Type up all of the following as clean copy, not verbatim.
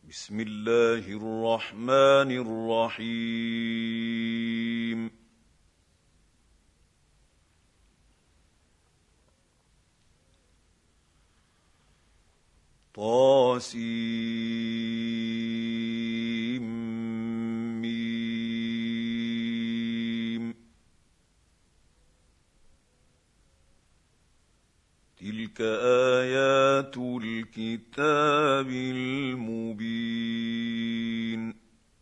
بسم الله الرحمن الرحيم طاسيم تلك آيات الكتاب المبين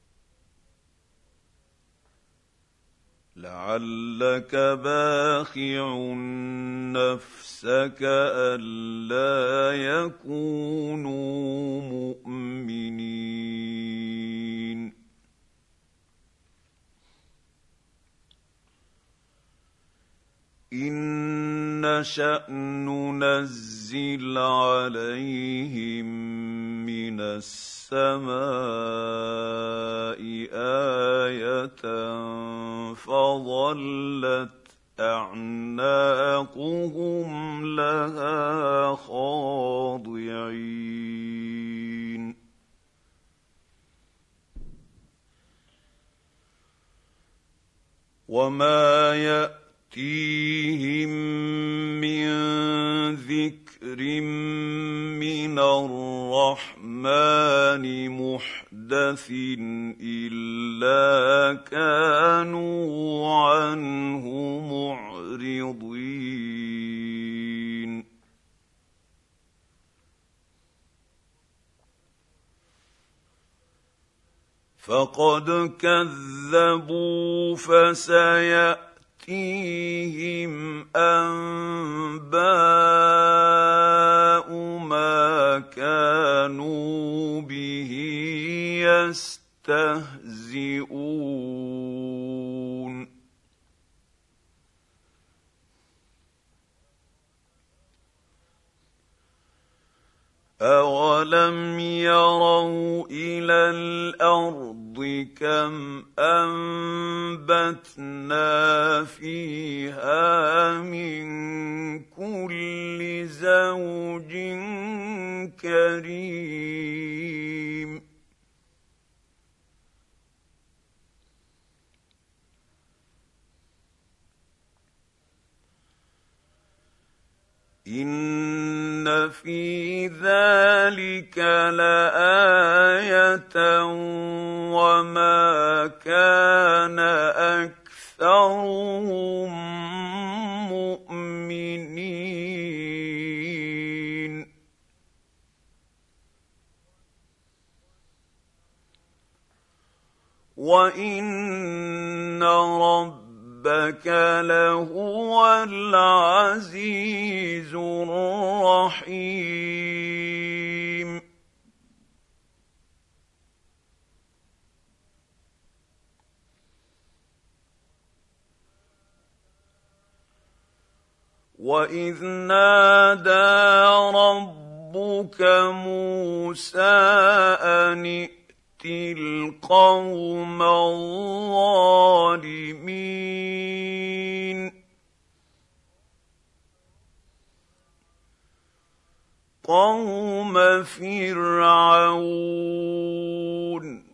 لعلك باخع نفسك ألا يكونوا مؤمنين إن نشأ ننزل عليهم من السماء آية فظلت أعناقهم لها خاضعين وما يأتيهم من ذكر من الرحمن محدث إلا كانوا عنه معرضين فقد كذبوا فسيأتيهم أنباء ما كانوا به يستهزئون أولم يروا إلى الأرض كم أنبتنا فيها من كل زوج كريم إن في ذلك لآية وما كان أكثرهم مؤمنين وإن ربك لهو العزيز الرحيم وإذ نادى ربك موسى أن ائت القوم الظالمين قوم فرعون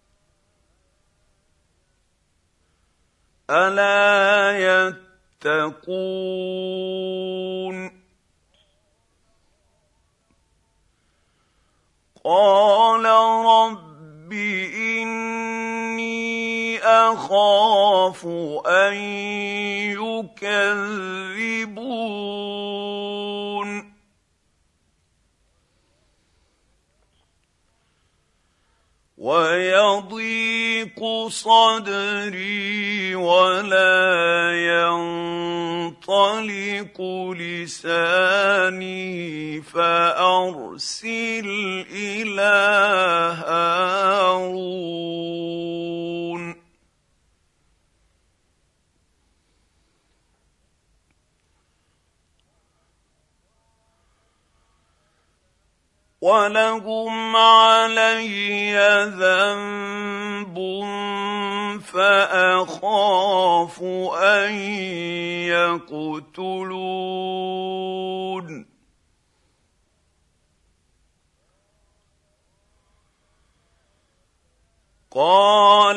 ألا يتقون قال رب إني أخاف أن يكذبون ويضيق صدري ولا ينطلق لساني فأرسل إلى هارون ولهم علي ذنب فأخاف أن يقتلون قال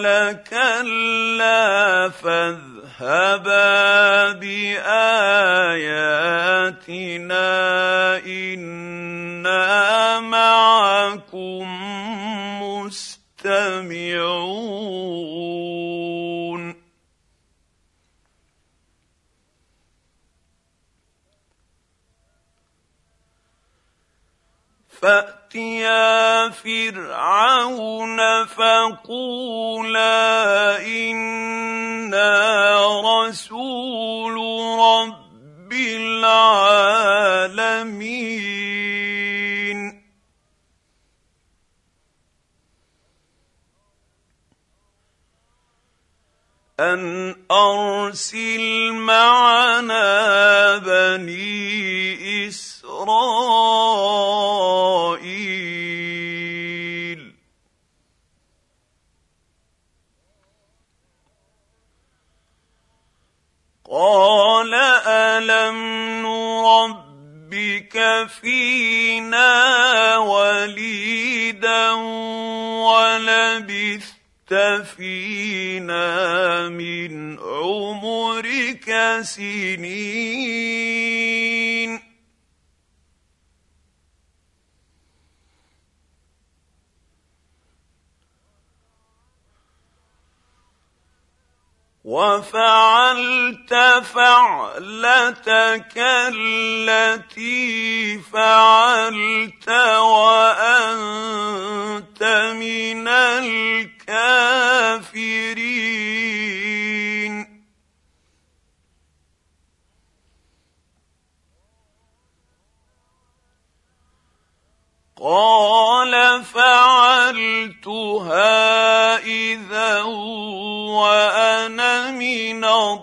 كلا فاذهبا بآياتنا إنا معكم مستمعون فأتيا فرعون فقولا إنا رسول رب العالمين أن أرسل معنا بني إسرائيل قال ألم نربك فينا وليدا ولبثت فينا من عمرك سنين وفعلت فعلتك التي فعلت وأنت من الكافرين قال فعلتها إذا وأنا من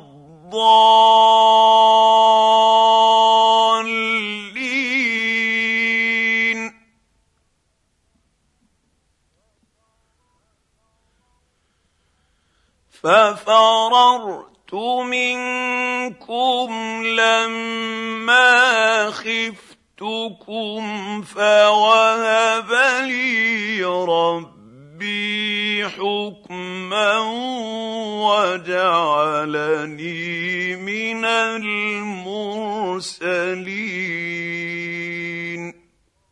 الضالين ففررت منكم لما خفتكم فوهب لي ربي حكما وجعلني من المرسلين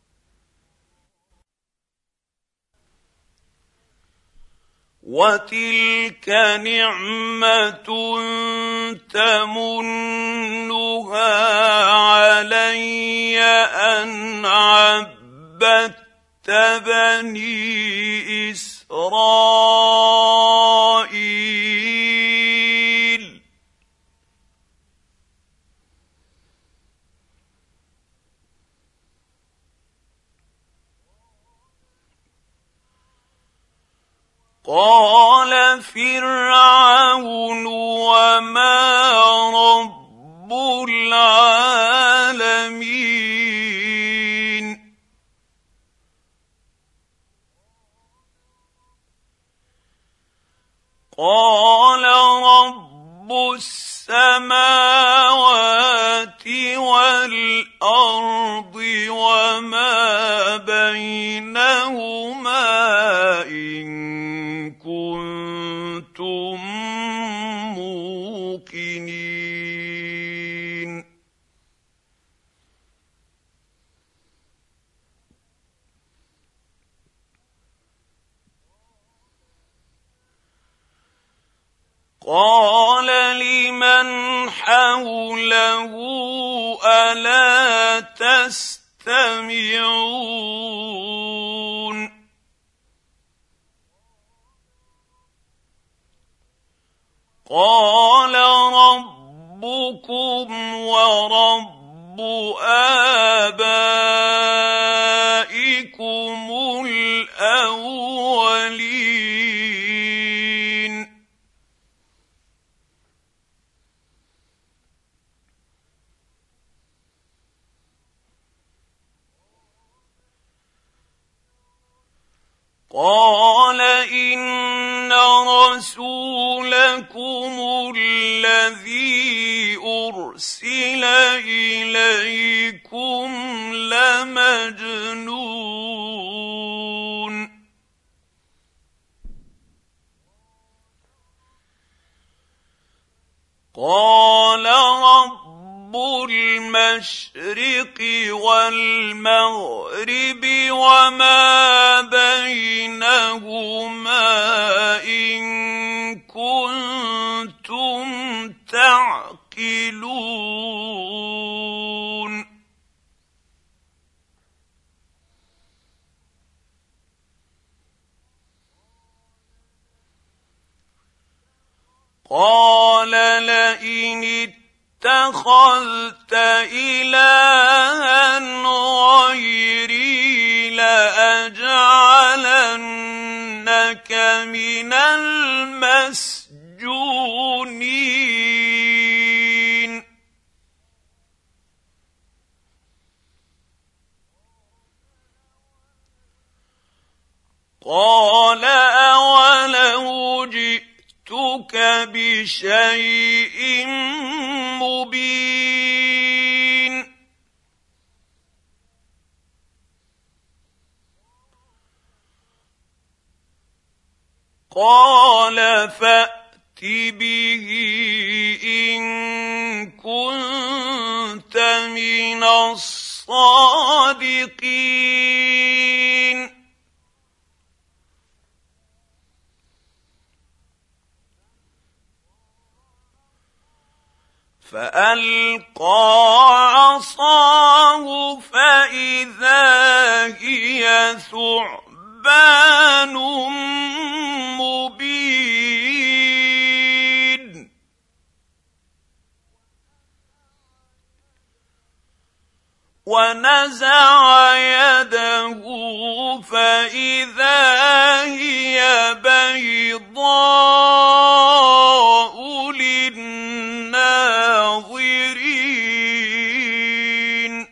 وتلك نعمة تمنها علي أن عبدت بني إسرائيل قال فرعون وما رب العالمين قال رب السماوات والأرض وما بينهما إن كنتم موقنين قال لمن حوله ألا تستمعون قال ربكم ورب آبائكم الأولين قال إن رسولكم الذي أرسل إليكم لمجنون. لمجنون. وما بينهما إن كنتم تعقلون قال لئن اتخذت إلها غيري لأجعلنك من المسجونين قال أولو جئتك بشيء مبين قال فأت به إن كنت من الصادقين فألقى عصاه فإذا هي ثعبان مبين ونزع يده فإذا هي بيضاء للناظرين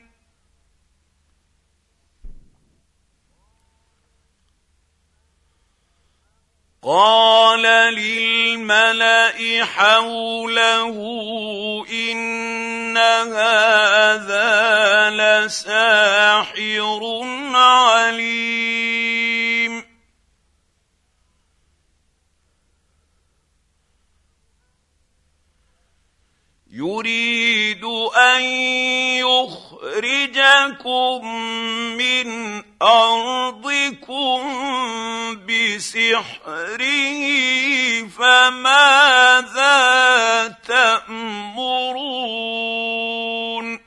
قال للملأ حوله إن هذا لساحر عليم يريد أن يخرجكم من أرضكم بسحره فماذا تأمرون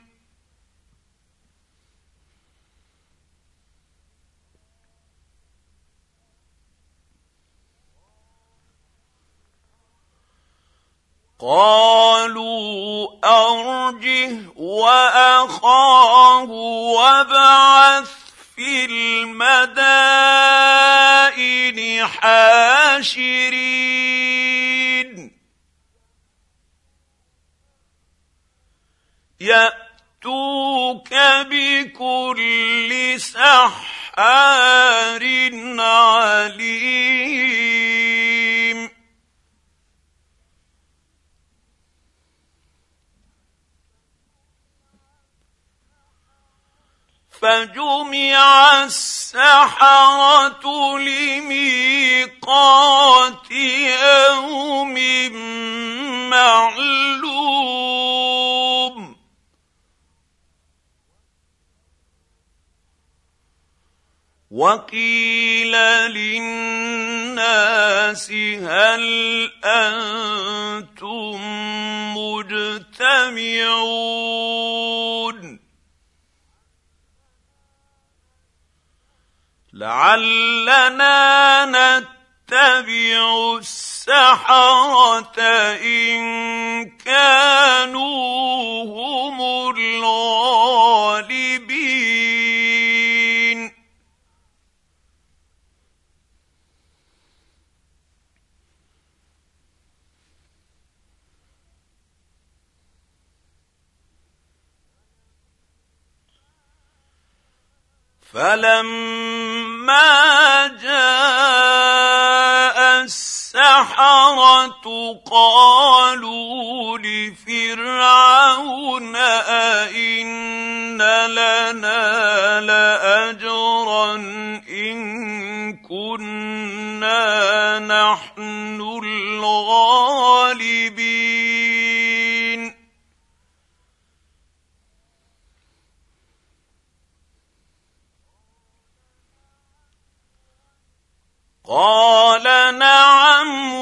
قالوا أرجه وأخاه وابعث في المدائن حاشرين يأتوك بكل سحار عليم فجمع السحرة لميقات يوم معلوم وقيل للناس هل أنتم مجتمعون لعلنا نتبع السحرة إن كانوا هم الغالبين فلما جاء السحرة قالوا لفرعون أئن لنا لأجرا إن كنا نحن الغالبين قال نعم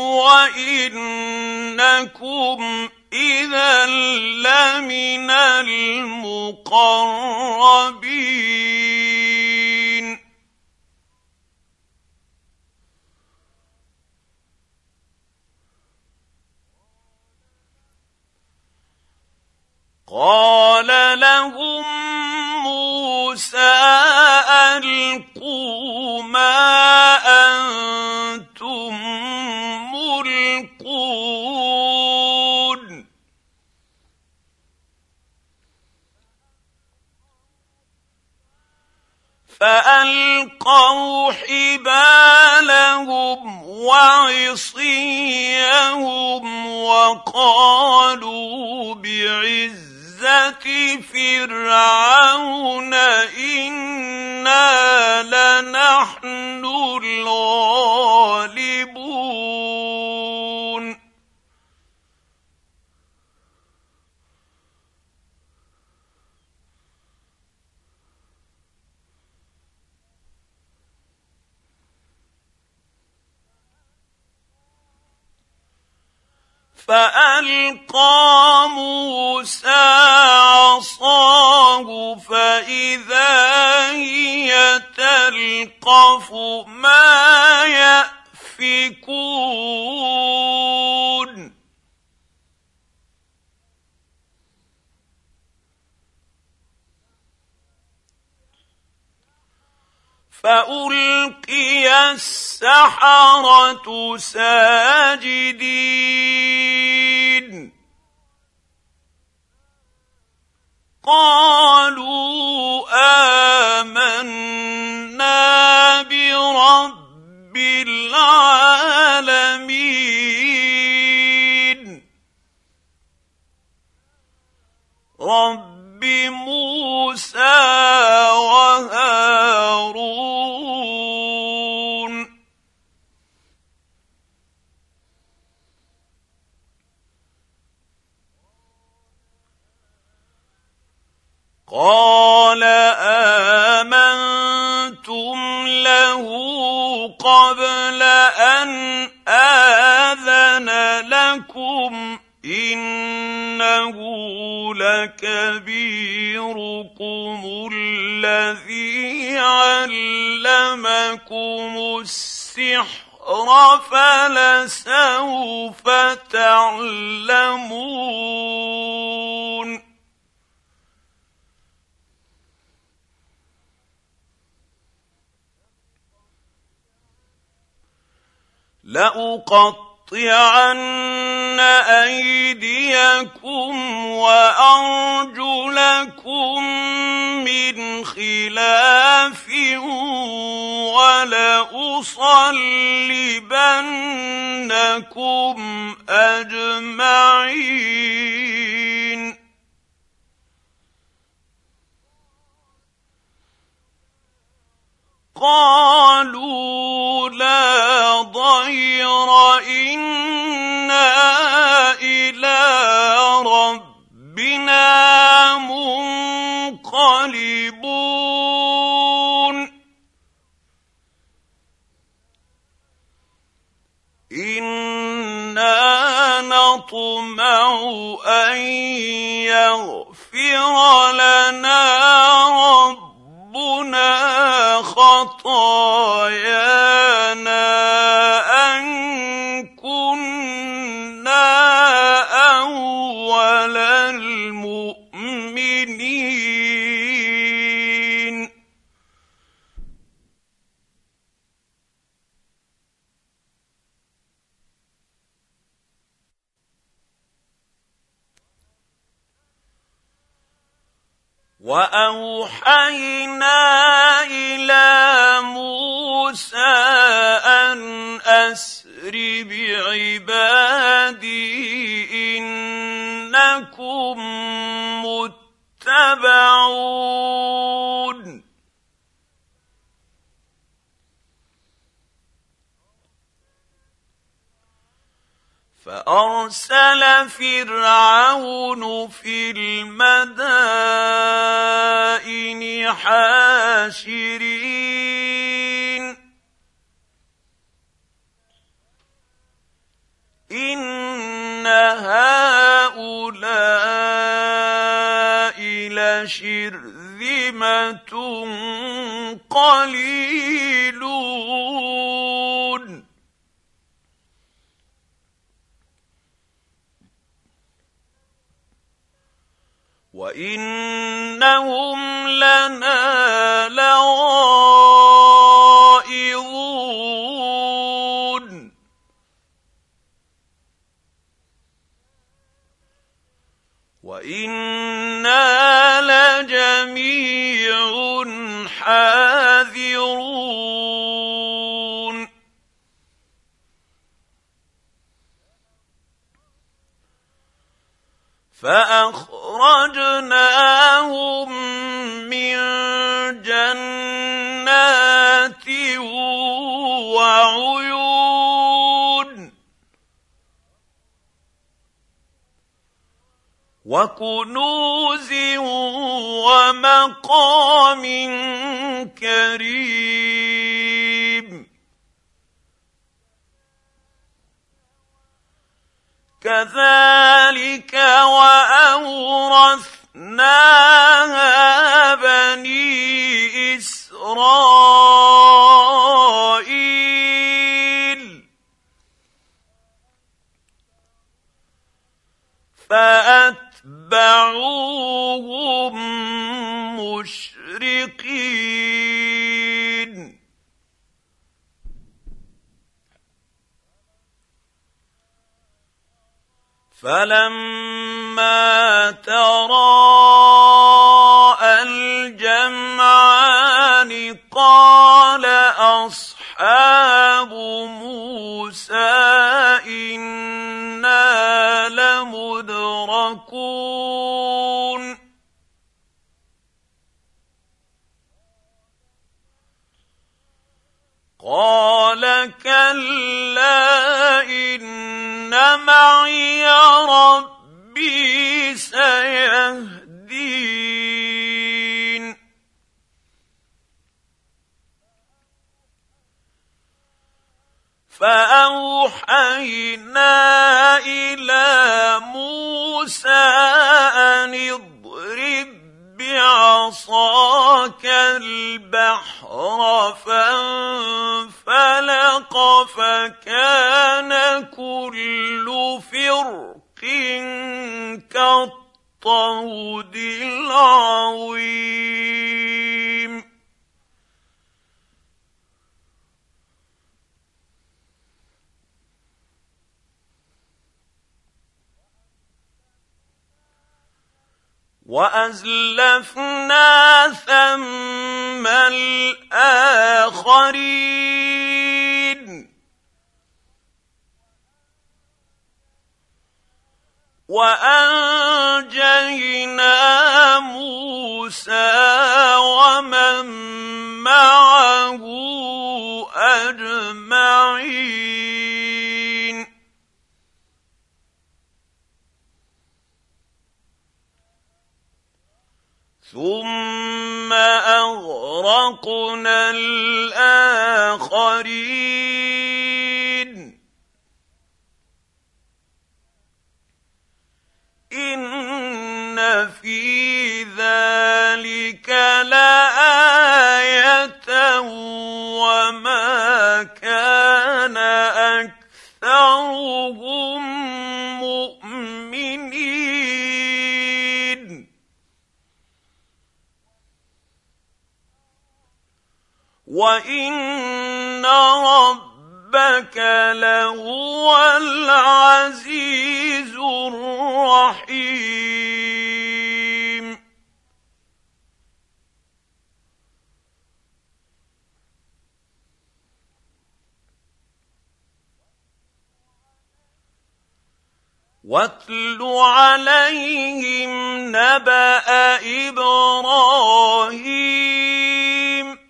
وإنكم إذا لمن المقربين قال لهم موسى ألقوا ما أنتم ملقون فألقوا حبالهم وعصيهم وقالوا بعزة فرعون إنا لنحن الغالبون فألقى موسى عصاه فإذا هي تلقف ما يأفكون فألقي السحرة ساجدين قالوا آمنا برب العالمين رب موسى وهارون قال آمنتم له قبل أن آذن لكم إنه لكبيركم الذي علمكم السحر فلسوف تعلمون لأقطعن أيديكم وأرجلكم من خلاف ولأصلبنكم أجمعين قالوا لا ضير إنا إلى ربنا منقلبون إنا نطمع أن يغفر لنا ربنا خطايانا أن كنا أول المؤمنين وأوحينا إلى موسى أن أسر بعبادي إنكم متبعون فأرسل فرعون في المدائن حاشرين شِرْذِمَةٌ قَلِيلُونَ وَإِنَّهُمْ لَنَا لَغَائِظُونَ وَإِنَّا لَجَمِيعٌ حَاذِرُونَ فَأَخْرَجْنَاهُم مِّن جَنَّاتٍ وَعُيُونٍ وَكُنُوزٍ وَمَقَامٍ كَرِيمٍ كَذَلِكَ وَأَوْرَثْنَاهَا بَنِي إِسْرَائِيلَ فَأَتْبَعُوهُم مُّشْرِقِينَ فَلَمَّا تَرَاءَى الْجَمْعَانِ قَالَ أَصْحَابُ مُوسَىٰ إِنَّا لَمُدْرَكُونَ قَالَ كَلَّا إِنَّ مَعِيَ رَبِّي سَيَهْدِينِ فَأَوْحَيْنَا إِلَىٰ مُوسَىٰ أَنِ اضْرِب بِّعَصَاكَ الْبَحْرَ فَانفَلَقَ فَكَانَ كُلُّ فِرْقٍ كَالطَّوْدِ الْعَظِيمِ وَأَزْلَفْنَا ثَمَّ الْآخَرِينَ وَأَنجَيْنَا مُوسَىٰ وَمَن مَّعَهُ أَجْمَعِينَ ثُمَّ أَغْرَقْنَا الْآخَرِينَ إِنَّ فِي ذَٰلِكَ لَآيَةً وَمَا كَانَ أَكْثَرُهُم مُّؤْمِنِينَ وَإِنَّ رَبَّكَ لَهُوَ الْعَزِيزُ الرَّحِيمُ وَاتْلُ عَلَيْهِمْ نَبَأَ إِبْرَاهِيمَ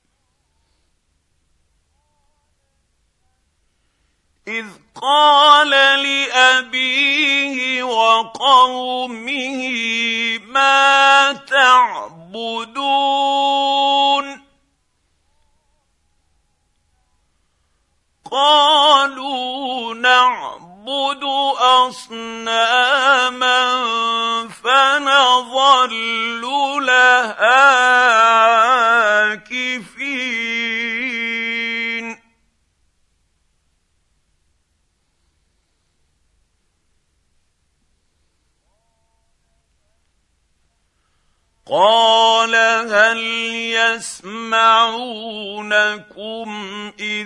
إِذْ قَالَ لِأَبِيهِ وَقَوْمِهِ مَا تَعْبُدُونَ قَالُوا نَعْبُدُ أَصْنَامًا فَنَظَلُّ عاكفين قال هل يسمعونكم إذ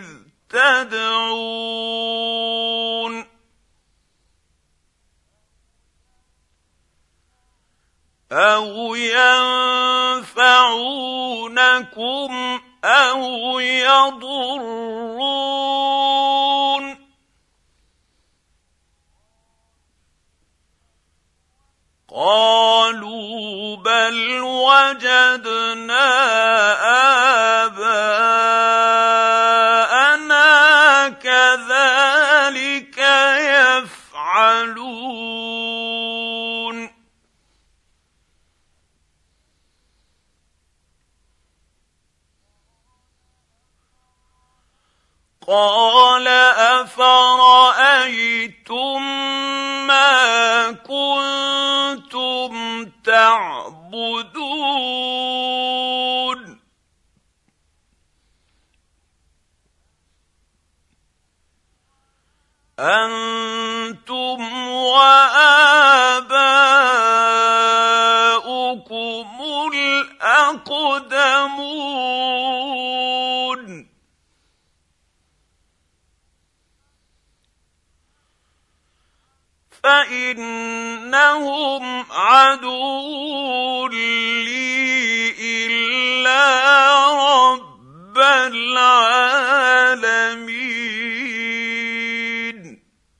تدعون أو ينفعونكم أو يضرون قالوا بل وجدنا آباءنا كذلك يفعلون قال أفرأيتم ما كنتم تعبدون أنتم وآباؤكم الأقدمون فإنهم عدو لي إلا رب العالمين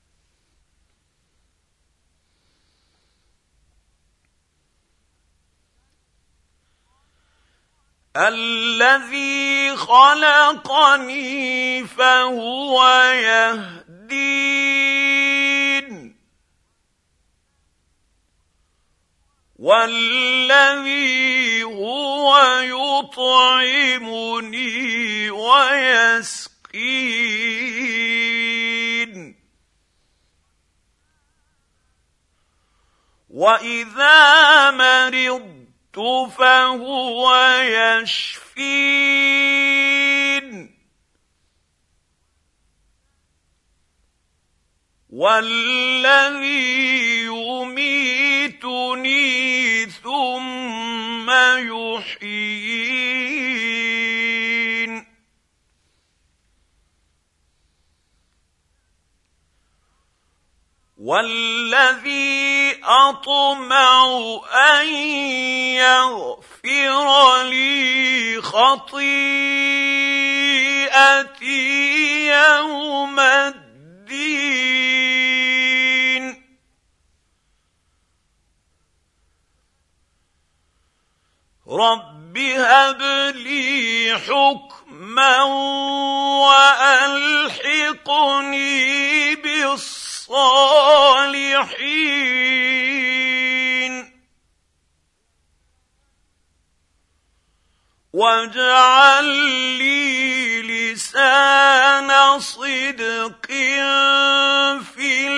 الذي خلقني فهو يهدين والذي هو يطعمني ويسقين وإذا مرضت فهو يشفين والذي يميتني ثم يحيين والذي أطمع أن يغفر لي خطيئتي يوم الدين رب هب لي حكما وألحقني بالصالحين واجعل لي لسان صدق في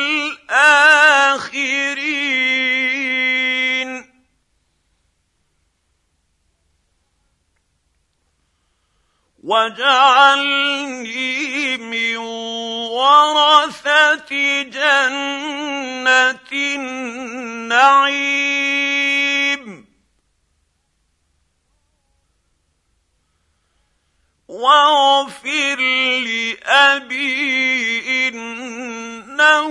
الآخرين واجعلني من ورثة جنة النعيم واغفر لأبي إنه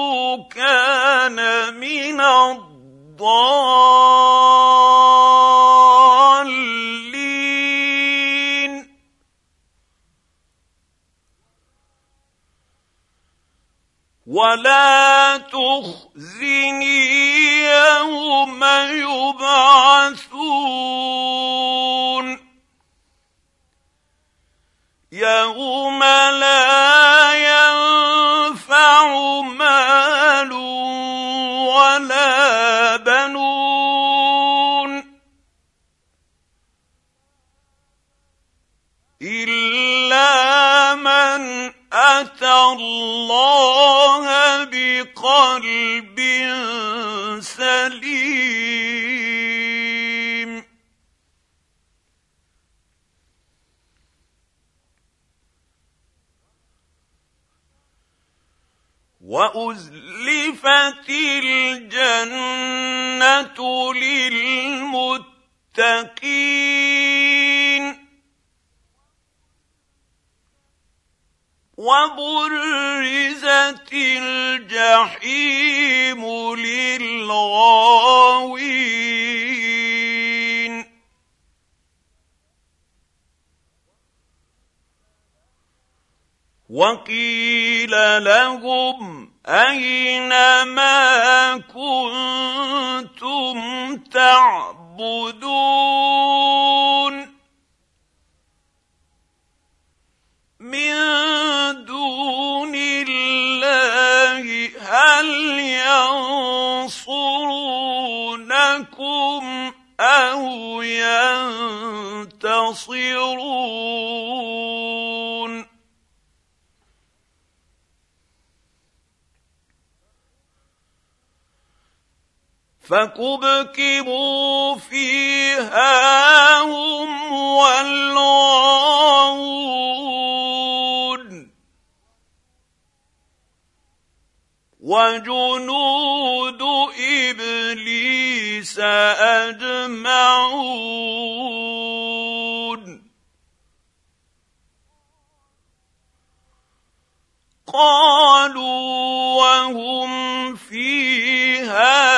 كان من الضالين ولا تخزني يوم يبعثون يوم لا ينفع مال ولا بنون إلا من أتى الله بقلب سليم وأزلفت الجنة للمتقين وبرزت الجحيم للغاوين وقيل لهم أين ما كنتم تعبدون من دون الله هل ينصرونكم أو ينتصرون فكبكبوا فيها هم والغاوون وجنود إبليس أجمعون قالوا وهم فيها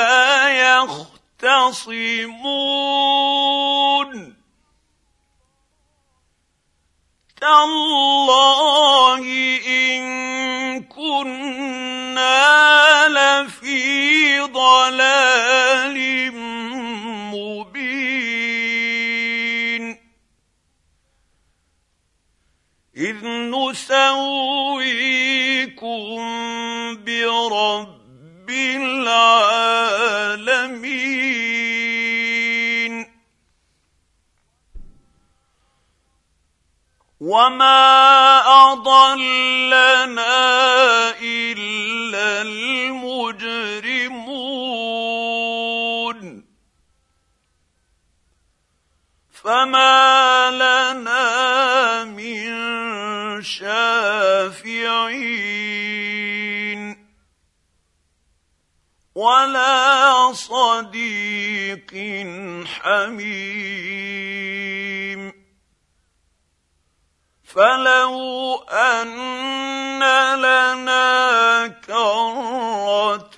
يختصمون تالله إن كنا لفي ضلال مبين إذ نسويكم برب العالمين وما أضلنا إلا المجرمون فما لنا من شافعين ولا صديق حميم فلو أن لنا كرة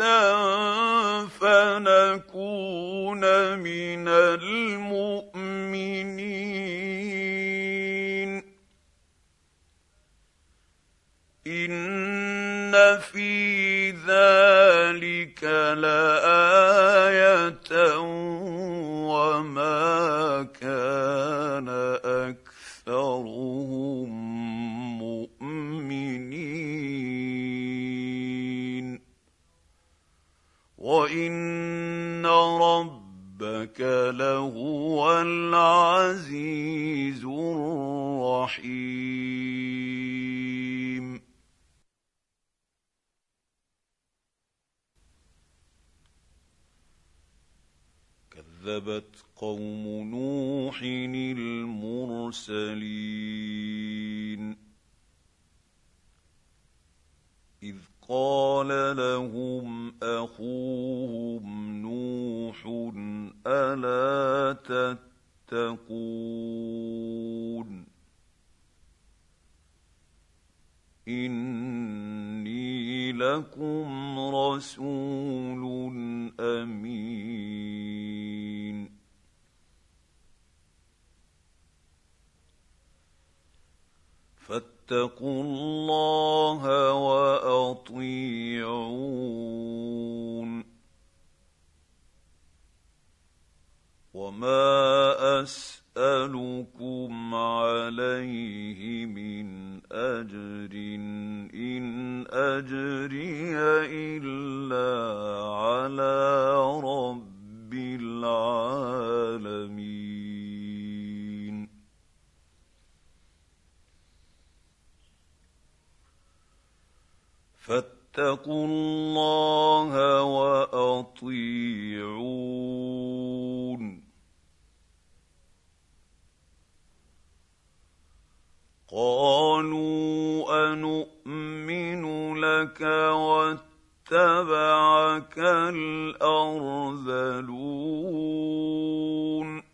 فنكون من المؤمنين إن في ذلك لآية وما كان أكثرهم مؤمنين وإن ربك لهو العزيز الرحيم كذبت قوم نوح المرسلين إذ قال لهم أخوهم نوح ألا تتقون إني لكم رسول أمين فاتقوا الله وأطيعون وما أسألكم عليه من أجر إن أجري إلا على رب العالمين فاتقوا الله وأطيعون قالوا أنؤمن لك اتبعك الأرذلون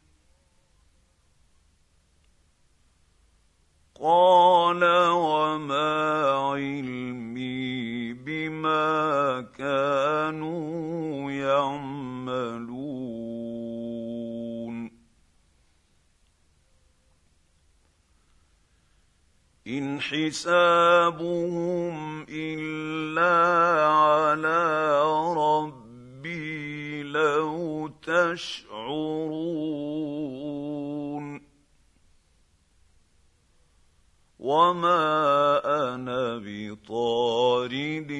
قال وما علمي بما كانوا يعملون إن حسابهم إلا على ربي لو تشعرون وما أنا بطارد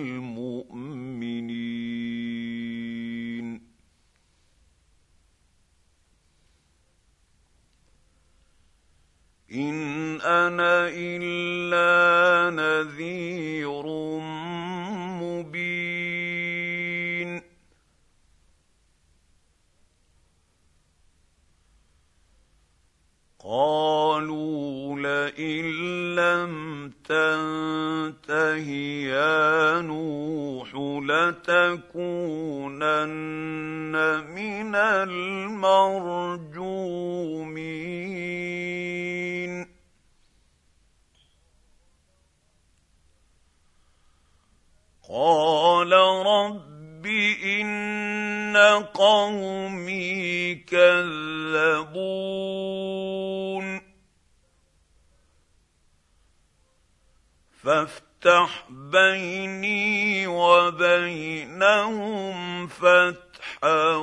المؤمنين إن أنا إلا نذير مبين قالوا لئن لم تنته يا نوح لتكونن من المرجومين قال رب إن قومي كذبون فافتح بيني وبينهم فتحا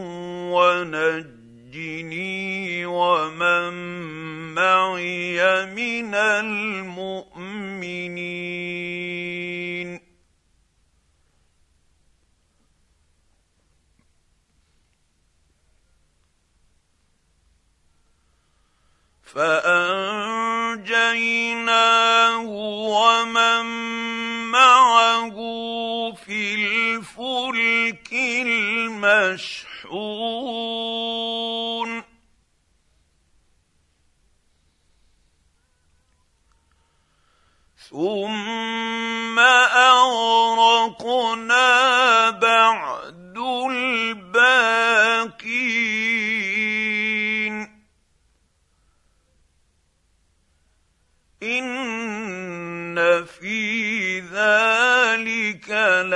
ونجني ومن معي من المؤمنين فأنجيناه ومن معه في الفلك المشحون ثم أغرقنا بعد الباقين إن في ذلك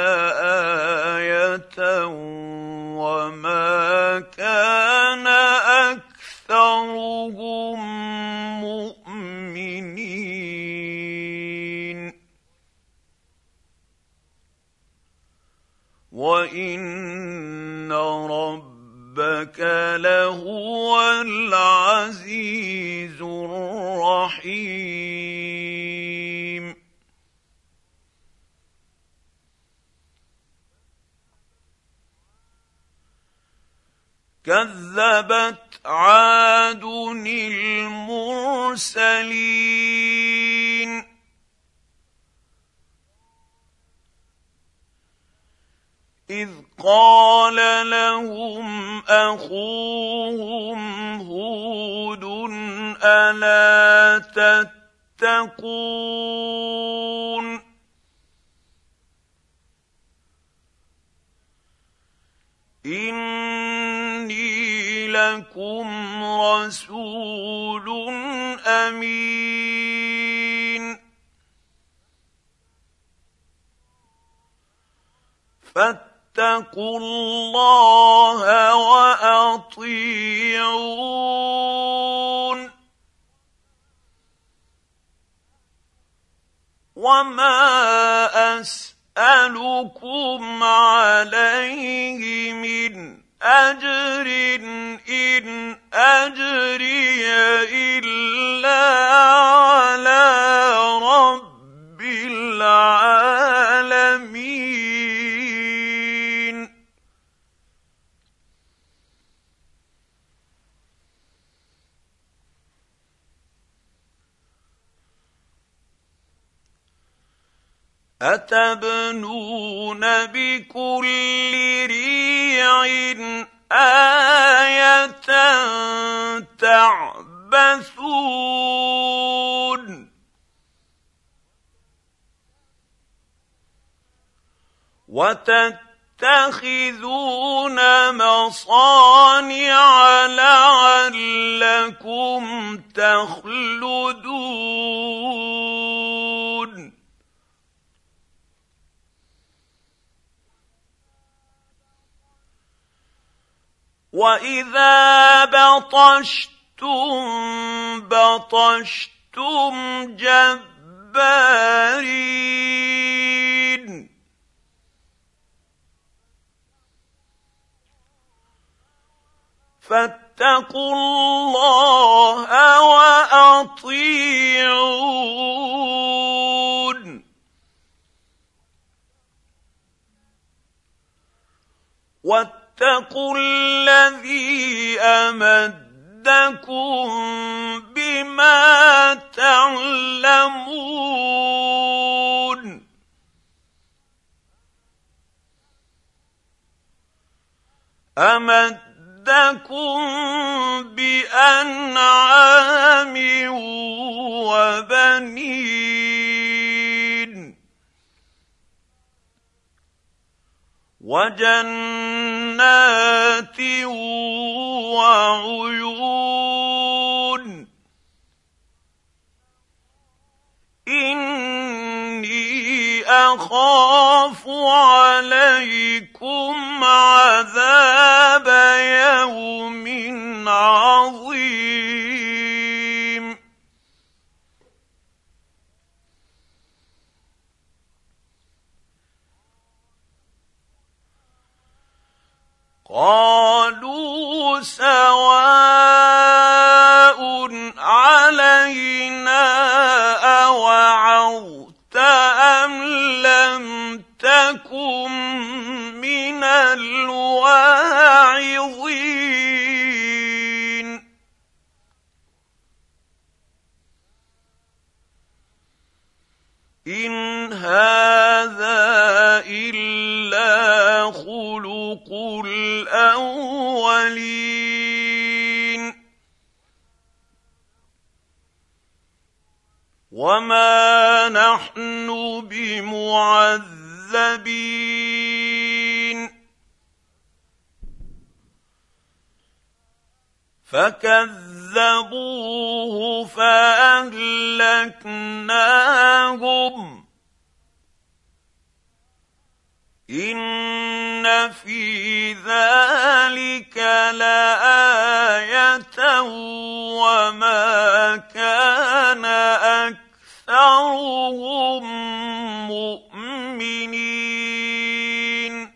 لآية وما كان أكثرهم مؤمنين وإن ربك لهو العزيز الرحيم كذبت عاد المرسلين إذ قال لهم أخوهم هود ألا تتقون إني لكم رسول أمين فاتقوا الله وأطيعون وما أسألكم عليه من أجر إن أجري إلا على رب العالمين أتبنون بكل ريع آية تعبثون وتتخذون مصانع لعلكم تخلدون وإذا بطشتم جبارين فاتقوا الله وأطيعون واتقوا الذي أمدكم بما تعلمون أمدكم بأنعام وبنين وجنات وعيون إني أخاف عليكم عذاب يوم عظيم قالوا سواء علينا أوعظت أم لم تكن من الواعظين إن هذا إلا خلق الأولين وما نحن بمعذبين فكذبوه فأهلكناهم إن في ذلك لآية وما كان أكثرهم مؤمنين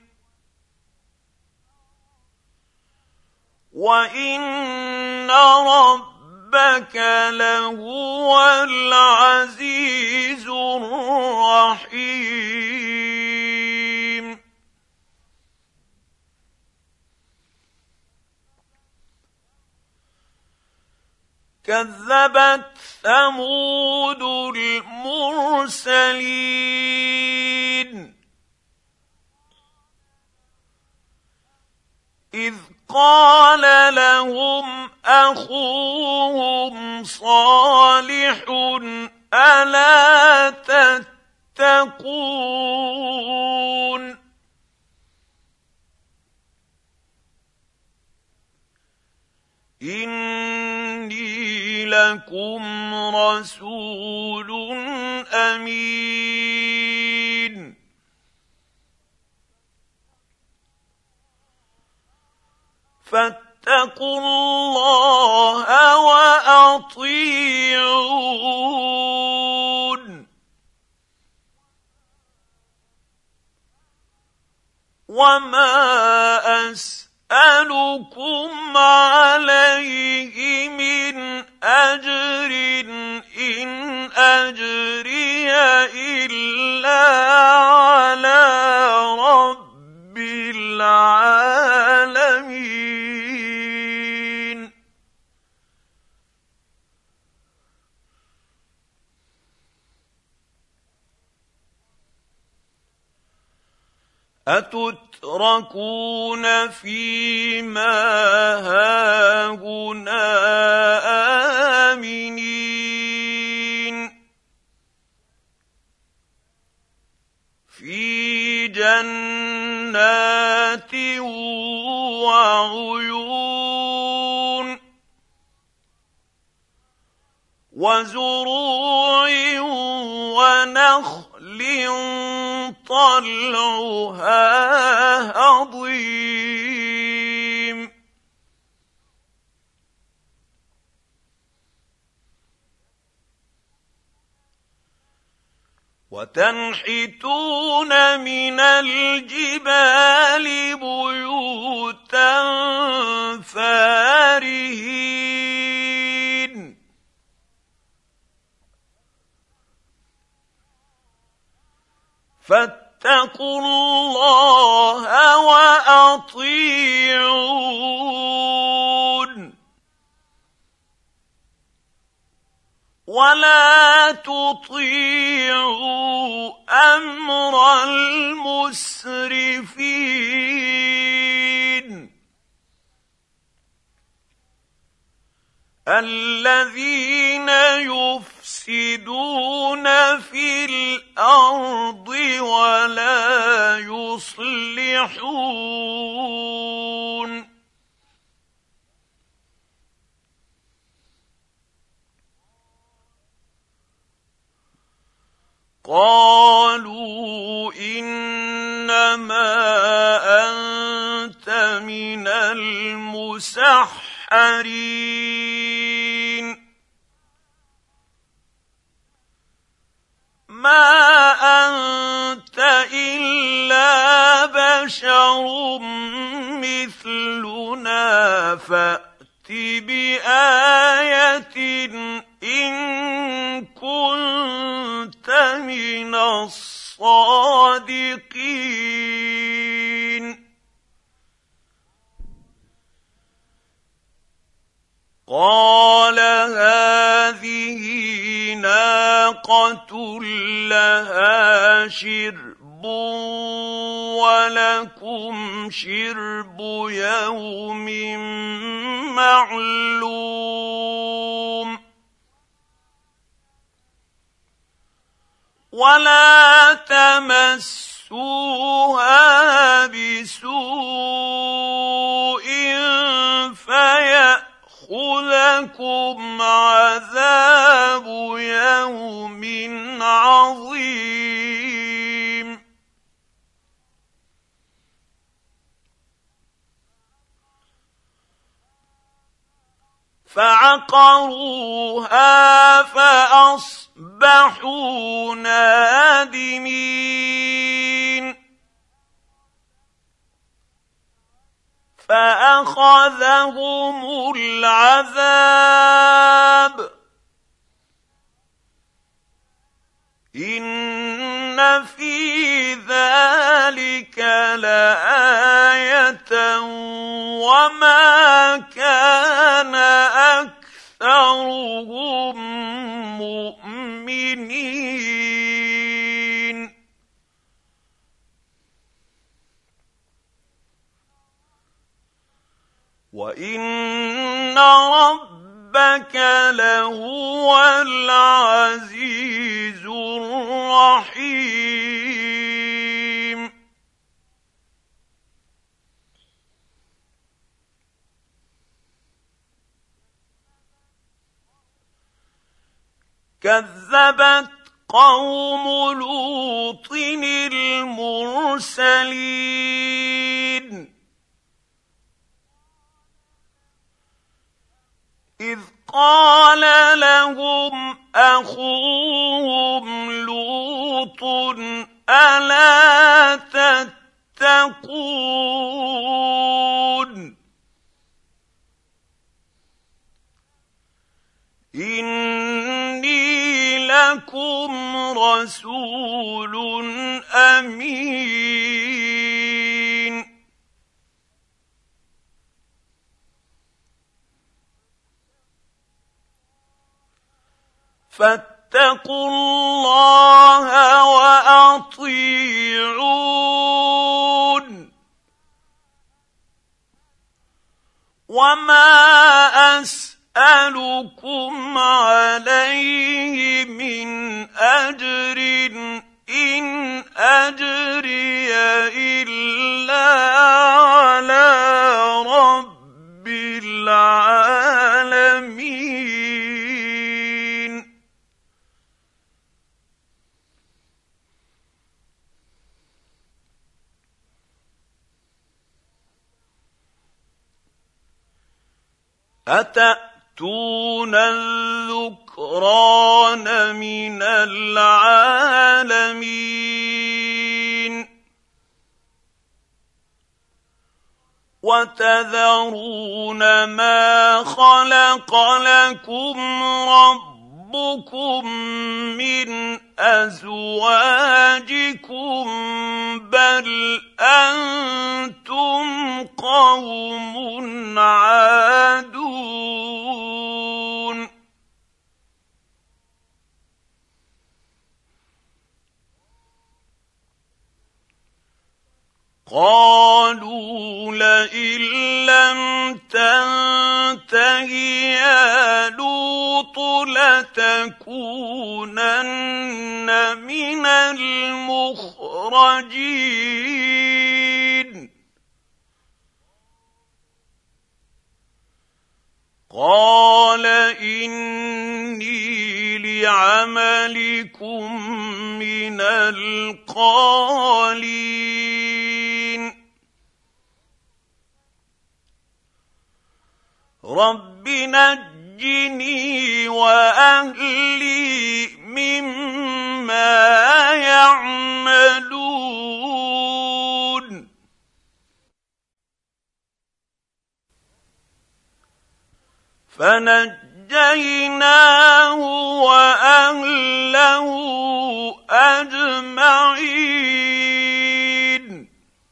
وإن ربك لهو العزيز الرحيم كذبت ثمود المرسلين إذ قال لهم أخوهم صالح ألا تتقون إني لكم رسول أمين فاتقوا الله وأطيعون وما أسألكم عليه من أجر إن أجري إلا على رب العالمين أتتركون فيما هاهنا آمنين في جنات وعيون وزروع ونخل طلعها هضيم وتنحتون من الجبال بيوتا فارهين فاتقوا الله وأطيعون ولا تطيعوا أمر المسرفين الذين يفسدون في الأرض ولا يصلحون قالوا إنما أنت من المسحرين ما أنت إلا بشر مثلنا فأت بآية إن كنت من الصادقين قال هذه ناقة لها شرب ولكم شرب يوم معلوم ولا تمسوها بسوء فيأخذكم عذاب يوم عظيم فعقروها فأصبحوا نادمين فأخذهم العذاب إن في ذلك لآية وما كان أكثرهم مؤمنين وإن ربك لهو العزيز الرحيم كذبت قوم لوط المرسلين إذ قال لهم أخوهم لوط ألا تتقون إني لكم رسول أمين فاتقوا الله وأطيعون وما أسألكم عليه من أجر إن أجري إلا على رب العالمين. أتأتون الذكران من العالمين وتذرون ما خلق لكم ربكم من أزواجكم بل أنتم قوم عادون. قالوا لئن لم تنته يا لوط لتكونن من المخرجين. قال إني لعملكم من القالين. رب نجني وأهلي مما يعملون. فنجيناه وأهله أجمعين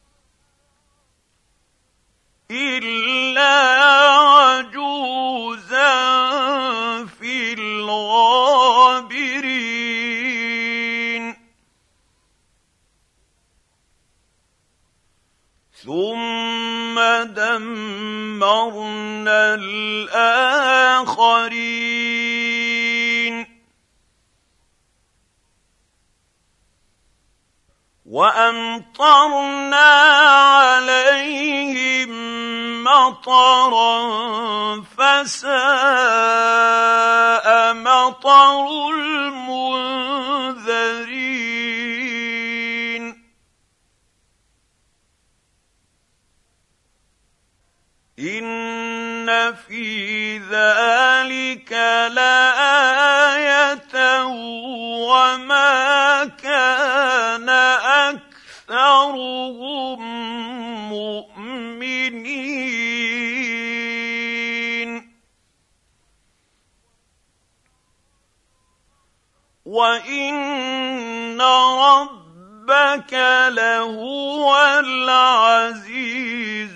إلا عجوزا في الغابرين. ثم دمرنا الآخرين وأمطرنا عليهم مطرا فساء مطر المنذرين. إن في ذلك لآية وما كان أكثرهم مؤمنين وإن ربك لهو العزيز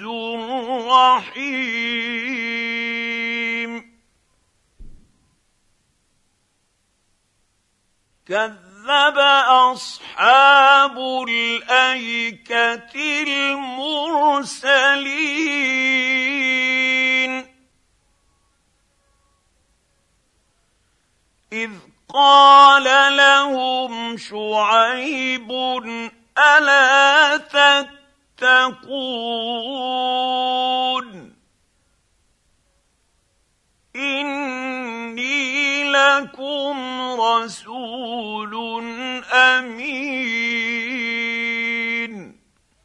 الرحيم. كذب أصحاب الأيكة المرسلين إذ قال لهم شعيب ألا تتقون إني لكم رسول أمين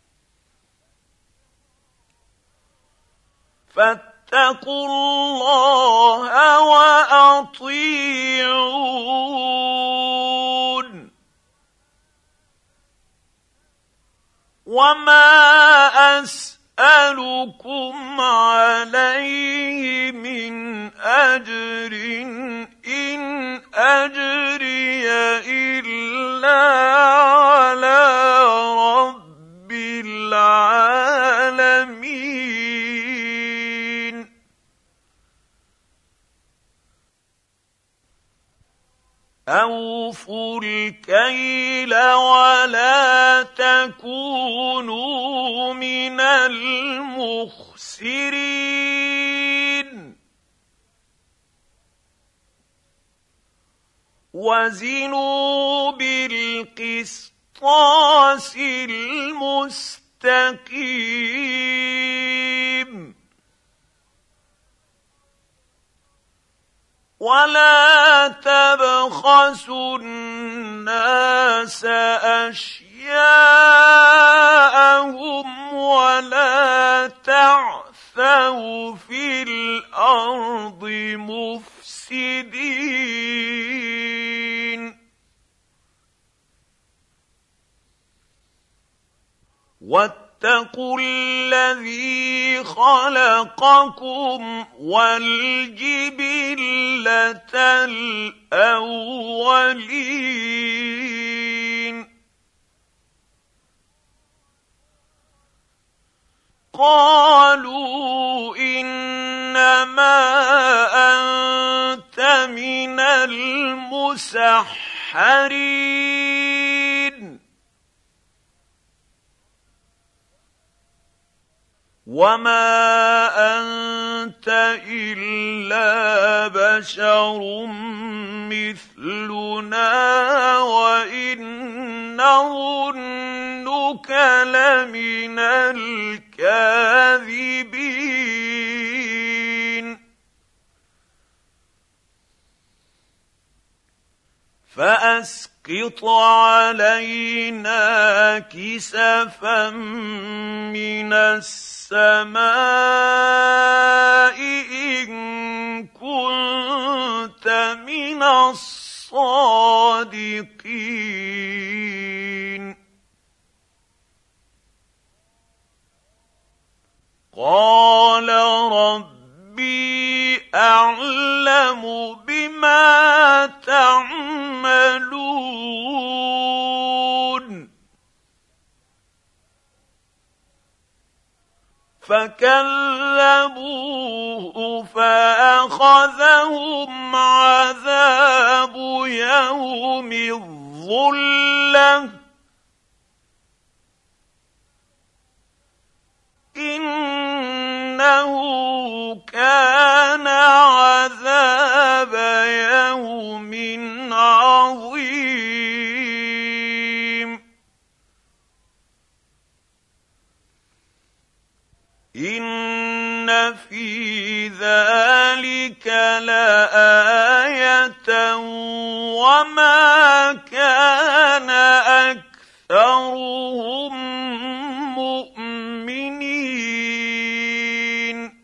فاتقوا الله وأطيعون وما أسألكم عليه من أجر إن أجري إلا على رب العالمين. أوفوا الكيل ولا تكونوا من المخسرين وزنوا بالقسطاس المستقيم ولا تبخسوا الناس أشياءهم ولا تعثوا في الأرض مفسدين واتقوا الذي خلقكم والجبلة الأولين قالوا إنما أنت من المسحرين وما أنت إلا بشر مثلنا وإن نظنك لمن الكاذبين فأسقط علينا كسفا من السماء إن كنت من الصادقين قال ربي أعلم بما تعملون فكذبوه فأخذهم عذاب يوم الظلة إنه كان عذاب يوم عظيم إن في ذلك لآية وما كان أكثرهم مؤمنين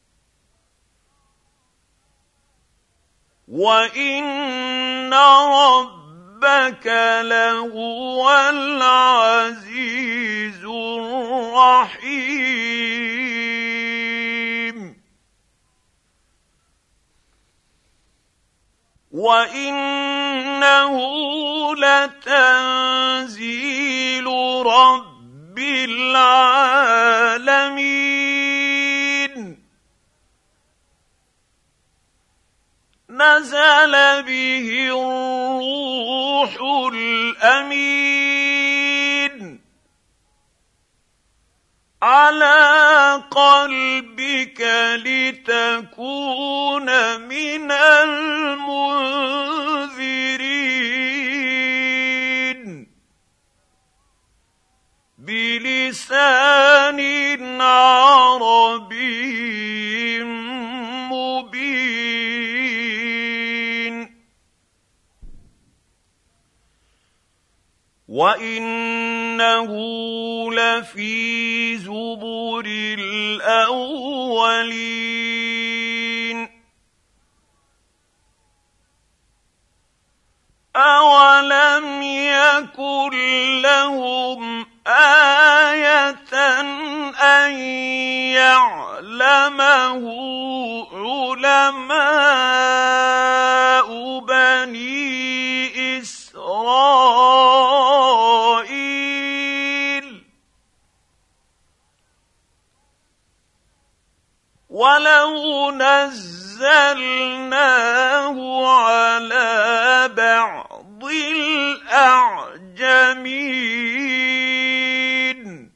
وإن ربك لهو العزيز الرحيم وإنه لتنزيل رب العالمين نزل به الروح الأمين على قلبك لتكون من المنذرين بلسان عربي مبين وإنه لفي زبر الأولين أولم يكن لهم آية أن يعلمه علماء بني إسرائيل ولو نزلناه على بعض الأعجمين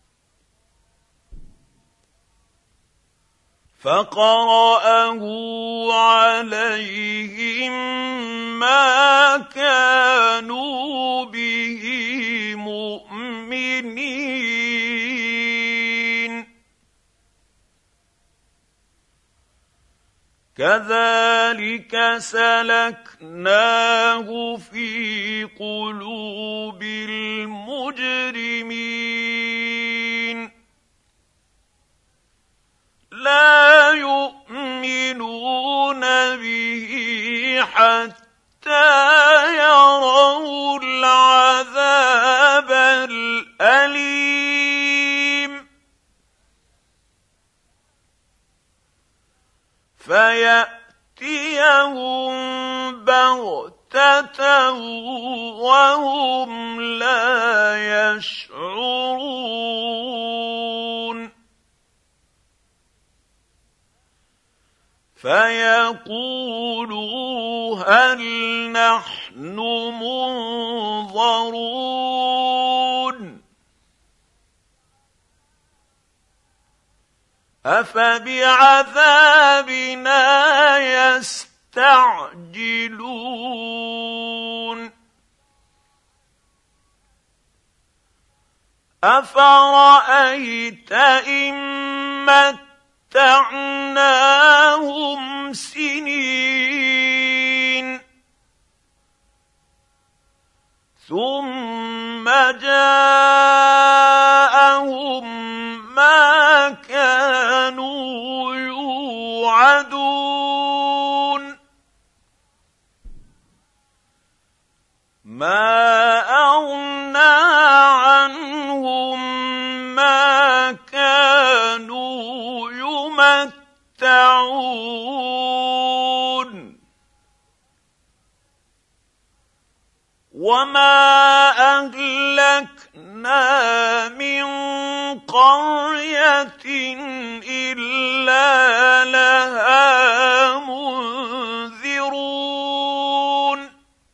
فقرأه عليهم ما كانوا به كذلك سلكناه في قلوب المجرمين لا يؤمنون به حتى يروا العذاب الأليم فيأتيهم بغتة وهم لا يشعرون فيقولوا هل نحن منظرون أفبعذابنا يستعجلون أفرأيت إن متعناهم سنين ثم جاءهم ما كانوا يوعدون ما أغنى عنهم ما كانوا يمتعون وما أهلكنا من قرية إلا لها منذرون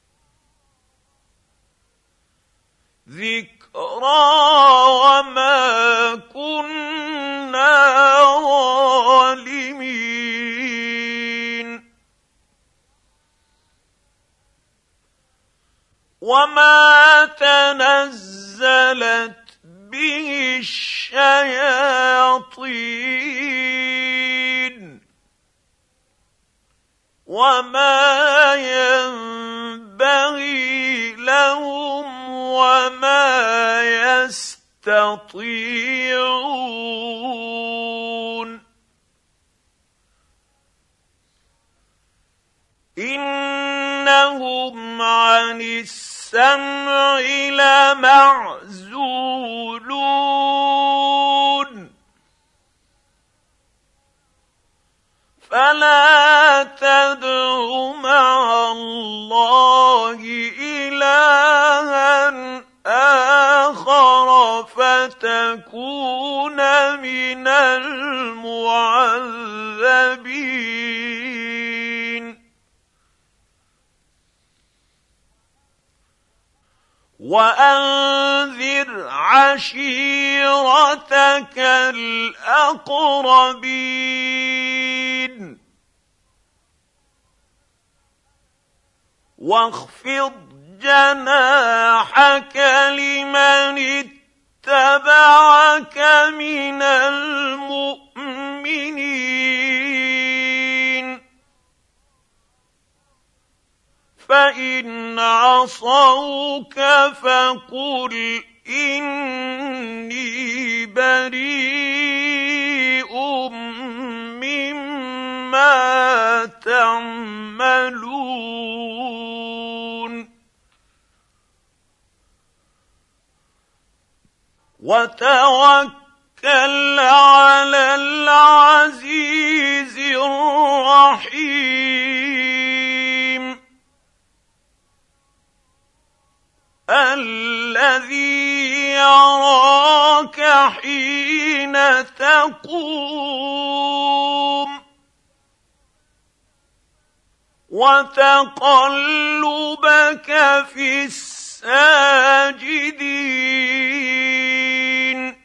ذكرى وما كنا ظالمين وما تنزلت به الشياطين وما ينبغي لهم وما يستطيعون إنهم عن السمع لمعزولون فلا تدع مع الله إلها آخر فتكون من المعذبين وأنذر عشيرتك الأقربين واخفض جناحك لمن اتبعك من المؤمنين فإن عصوك فقل إني بريء مما تعملون وتوكل على العزيز الرحيم الذي يراك حين تقوم وتقلبك في الساجدين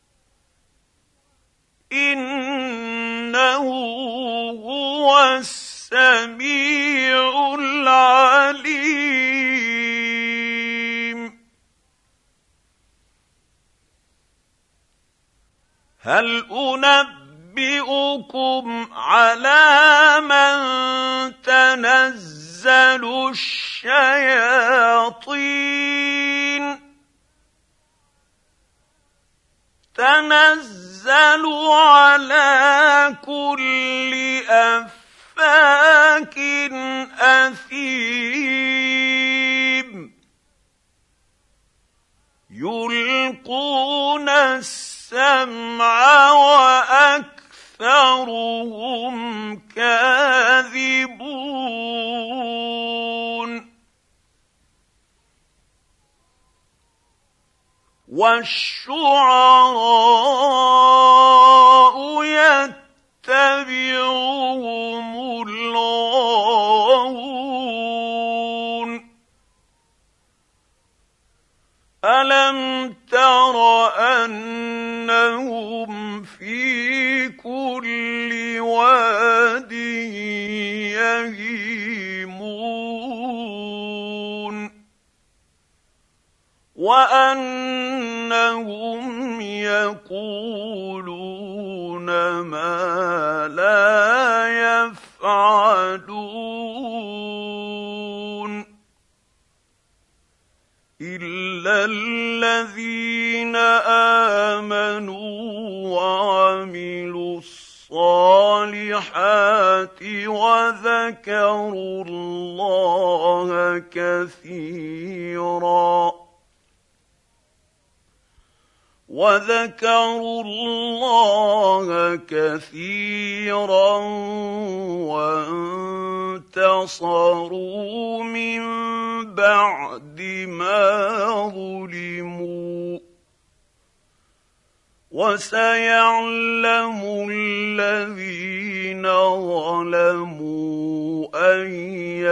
إنه هو السميع العليم هل أُنَبِّئُكُمْ عَلَىٰ مَن تَنَزَّلُ الشَّيَاطِينُ تَنَزَّلُ عَلَىٰ كُلِّ أَفَّاكٍ أَثِيمٍ يُلْقُونَ السَّمْعَ وَأَكْثَرُهُمْ كَاذِبُونَ وَالشُّعَرَاءُ يَتَّبِعُهُمُ الْغَاوُونَ أَلَمْ تَرَ أَنَّهُمْ فِي كُلِّ وَادٍ يَهِيمُونَ وَأَنَّهُمْ يَقُولُونَ مَا لَا يَفْعَلُونَ إِلَّا الَّذِينَ آمَنُوا وَعَمِلُوا الصَّالِحَاتِ وَذَكَرُوا اللَّهَ كَثِيرًا وَانتَصَرُوا مِن بَعْدِ مَا ظُلِمُوا وَسَيَعْلَمُ الَّذِينَ ظَلَمُوا أَيَّ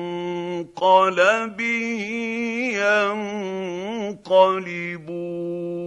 مُنقَلَبٍ يَنقَلِبُونَ